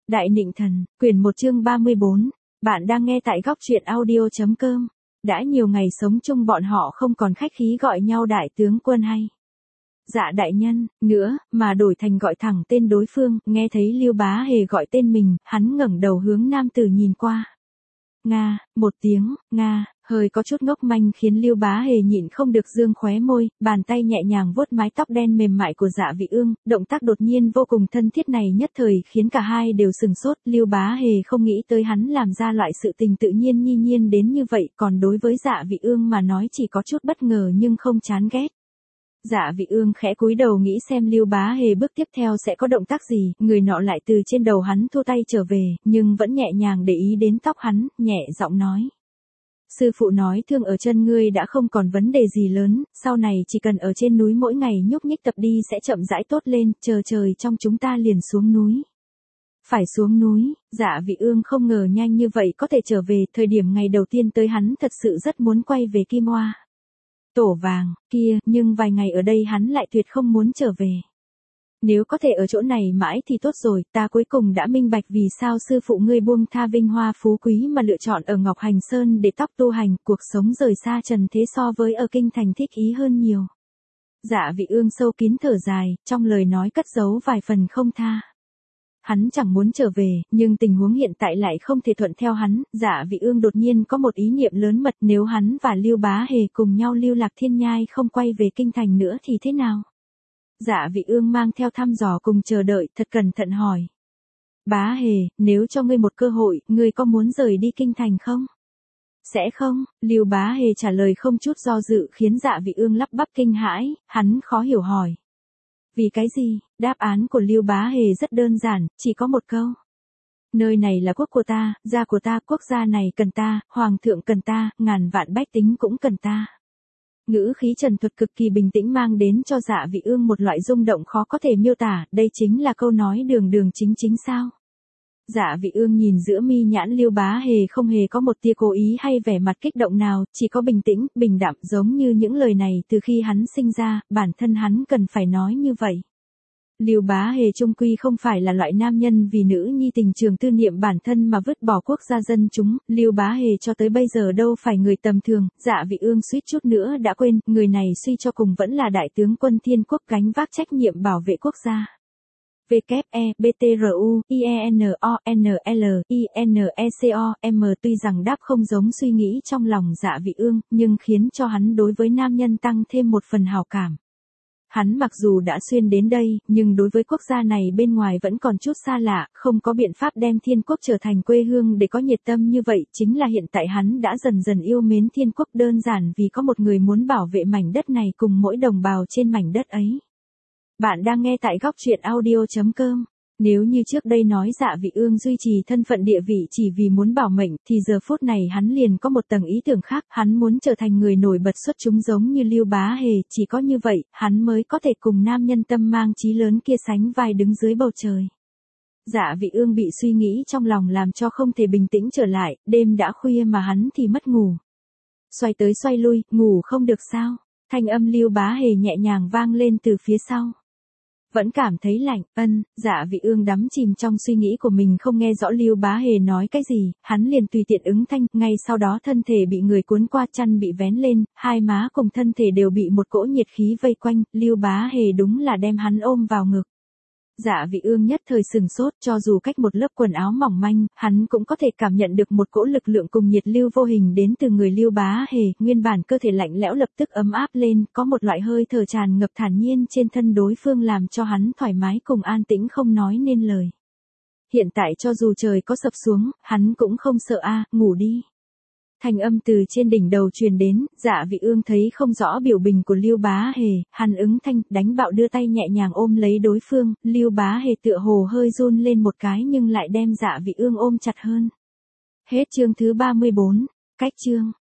Đại Nịnh Thần, quyển 1 chương 34. Bạn đang nghe tại góc truyện audio.com. Đã nhiều ngày sống chung bọn họ không còn khách khí gọi nhau đại tướng quân hay dạ đại nhân nữa, mà đổi thành gọi thẳng tên đối phương. Nghe thấy Lưu Bá Hề gọi tên mình, hắn ngẩng đầu hướng nam tử nhìn qua. Nga, một tiếng, Nga, hơi có chút ngốc manh khiến Lưu Bá Hề nhịn không được dương khóe môi, bàn tay nhẹ nhàng vuốt mái tóc đen mềm mại của Dạ Vị Ương, động tác đột nhiên vô cùng thân thiết này nhất thời khiến cả hai đều sừng sốt. Lưu Bá Hề không nghĩ tới hắn làm ra loại sự tình tự nhiên nhi nhiên đến như vậy, còn đối với Dạ Vị Ương mà nói chỉ có chút bất ngờ nhưng không chán ghét. Dạ Vị Ương khẽ cúi đầu nghĩ xem Lưu Bá Hề bước tiếp theo sẽ có động tác gì, người nọ lại từ trên đầu hắn thu tay trở về, nhưng vẫn nhẹ nhàng để ý đến tóc hắn, nhẹ giọng nói. Sư phụ nói thương ở chân ngươi đã không còn vấn đề gì lớn, sau này chỉ cần ở trên núi mỗi ngày nhúc nhích tập đi sẽ chậm rãi tốt lên, chờ trời trong chúng ta liền xuống núi. Phải xuống núi, Dạ Vị Ương không ngờ nhanh như vậy có thể trở về, thời điểm ngày đầu tiên tới hắn thật sự rất muốn quay về Kim Oa Tổ Vàng kia, nhưng vài ngày ở đây hắn lại tuyệt không muốn trở về. Nếu có thể ở chỗ này mãi thì tốt rồi, ta cuối cùng đã minh bạch vì sao sư phụ ngươi buông tha vinh hoa phú quý mà lựa chọn ở Ngọc Hành Sơn để tóc tu hành, cuộc sống rời xa trần thế so với ở kinh thành thích ý hơn nhiều. Dạ Vị Ương sâu kín thở dài, trong lời nói cất giấu vài phần không tha. Hắn chẳng muốn trở về, nhưng tình huống hiện tại lại không thể thuận theo hắn. Dạ Vị Ương đột nhiên có một ý niệm lớn mật, nếu hắn và Lưu Bá Hề cùng nhau lưu lạc thiên nhai không quay về kinh thành nữa thì thế nào? Dạ Vị Ương mang theo thăm dò cùng chờ đợi, thật cẩn thận hỏi. Bá Hề, nếu cho ngươi một cơ hội, ngươi có muốn rời đi kinh thành không? Sẽ không, Lưu Bá Hề trả lời không chút do dự khiến Dạ Vị Ương lắp bắp kinh hãi, hắn khó hiểu hỏi. Vì cái gì? Đáp án của Lưu Bá Hề rất đơn giản, chỉ có một câu. Nơi này là quốc của ta, gia của ta, quốc gia này cần ta, hoàng thượng cần ta, ngàn vạn bách tính cũng cần ta. Ngữ khí trần thuật cực kỳ bình tĩnh mang đến cho Dạ Vị Ương một loại rung động khó có thể miêu tả, đây chính là câu nói đường đường chính chính sao. Dạ Vị Ương nhìn giữa mi nhãn Lưu Bá Hề không hề có một tia cố ý hay vẻ mặt kích động nào, chỉ có bình tĩnh, bình đạm giống như những lời này từ khi hắn sinh ra, bản thân hắn cần phải nói như vậy. Lưu Bá Hề chung quy không phải là loại nam nhân vì nữ nhi tình trường tư niệm bản thân mà vứt bỏ quốc gia dân chúng, Lưu Bá Hề cho tới bây giờ đâu phải người tầm thường. Dạ Vị Ương suýt chút nữa đã quên, người này suy cho cùng vẫn là đại tướng quân thiên quốc gánh vác trách nhiệm bảo vệ quốc gia. WE/BTRU/IENONLINECOM tuy rằng đáp không giống suy nghĩ trong lòng Dạ Vị Ương, nhưng khiến cho hắn đối với nam nhân tăng thêm một phần hảo cảm. Hắn mặc dù đã xuyên đến đây, nhưng đối với quốc gia này bên ngoài vẫn còn chút xa lạ, không có biện pháp đem thiên quốc trở thành quê hương để có nhiệt tâm như vậy, chính là hiện tại hắn đã dần dần yêu mến thiên quốc đơn giản vì có một người muốn bảo vệ mảnh đất này cùng mỗi đồng bào trên mảnh đất ấy. Bạn đang nghe tại góc truyện audio.com. Nếu như trước đây nói Dạ Vị Ương duy trì thân phận địa vị chỉ vì muốn bảo mệnh, thì giờ phút này hắn liền có một tầng ý tưởng khác, hắn muốn trở thành người nổi bật xuất chúng giống như Lưu Bá Hề, chỉ có như vậy, hắn mới có thể cùng nam nhân tâm mang chí lớn kia sánh vai đứng dưới bầu trời. Dạ Vị Ương bị suy nghĩ trong lòng làm cho không thể bình tĩnh trở lại, đêm đã khuya mà hắn thì mất ngủ. Xoay tới xoay lui, ngủ không được sao? Thanh âm Lưu Bá Hề nhẹ nhàng vang lên từ phía sau. Vẫn cảm thấy lạnh, Dạ Vị Ương đắm chìm trong suy nghĩ của mình không nghe rõ Lưu Bá Hề nói cái gì, hắn liền tùy tiện ứng thanh, ngay sau đó thân thể bị người cuốn qua, chăn bị vén lên, hai má cùng thân thể đều bị một cỗ nhiệt khí vây quanh, Lưu Bá Hề đúng là đem hắn ôm vào ngực. Dạ Vị Ương nhất thời sừng sốt, cho dù cách một lớp quần áo mỏng manh, hắn cũng có thể cảm nhận được một cỗ lực lượng cùng nhiệt lưu vô hình đến từ người Lưu Bá Hề, nguyên bản cơ thể lạnh lẽo lập tức ấm áp lên, có một loại hơi thở tràn ngập thản nhiên trên thân đối phương làm cho hắn thoải mái cùng an tĩnh không nói nên lời. Hiện tại cho dù trời có sập xuống, hắn cũng không sợ ngủ đi. Thanh âm từ trên đỉnh đầu truyền đến, Dạ Vị Ương thấy không rõ biểu bình của Lưu Bá Hề, hắn ứng thanh, đánh bạo đưa tay nhẹ nhàng ôm lấy đối phương, Lưu Bá Hề tựa hồ hơi run lên một cái nhưng lại đem Dạ Vị Ương ôm chặt hơn. Hết chương thứ 34, cách chương.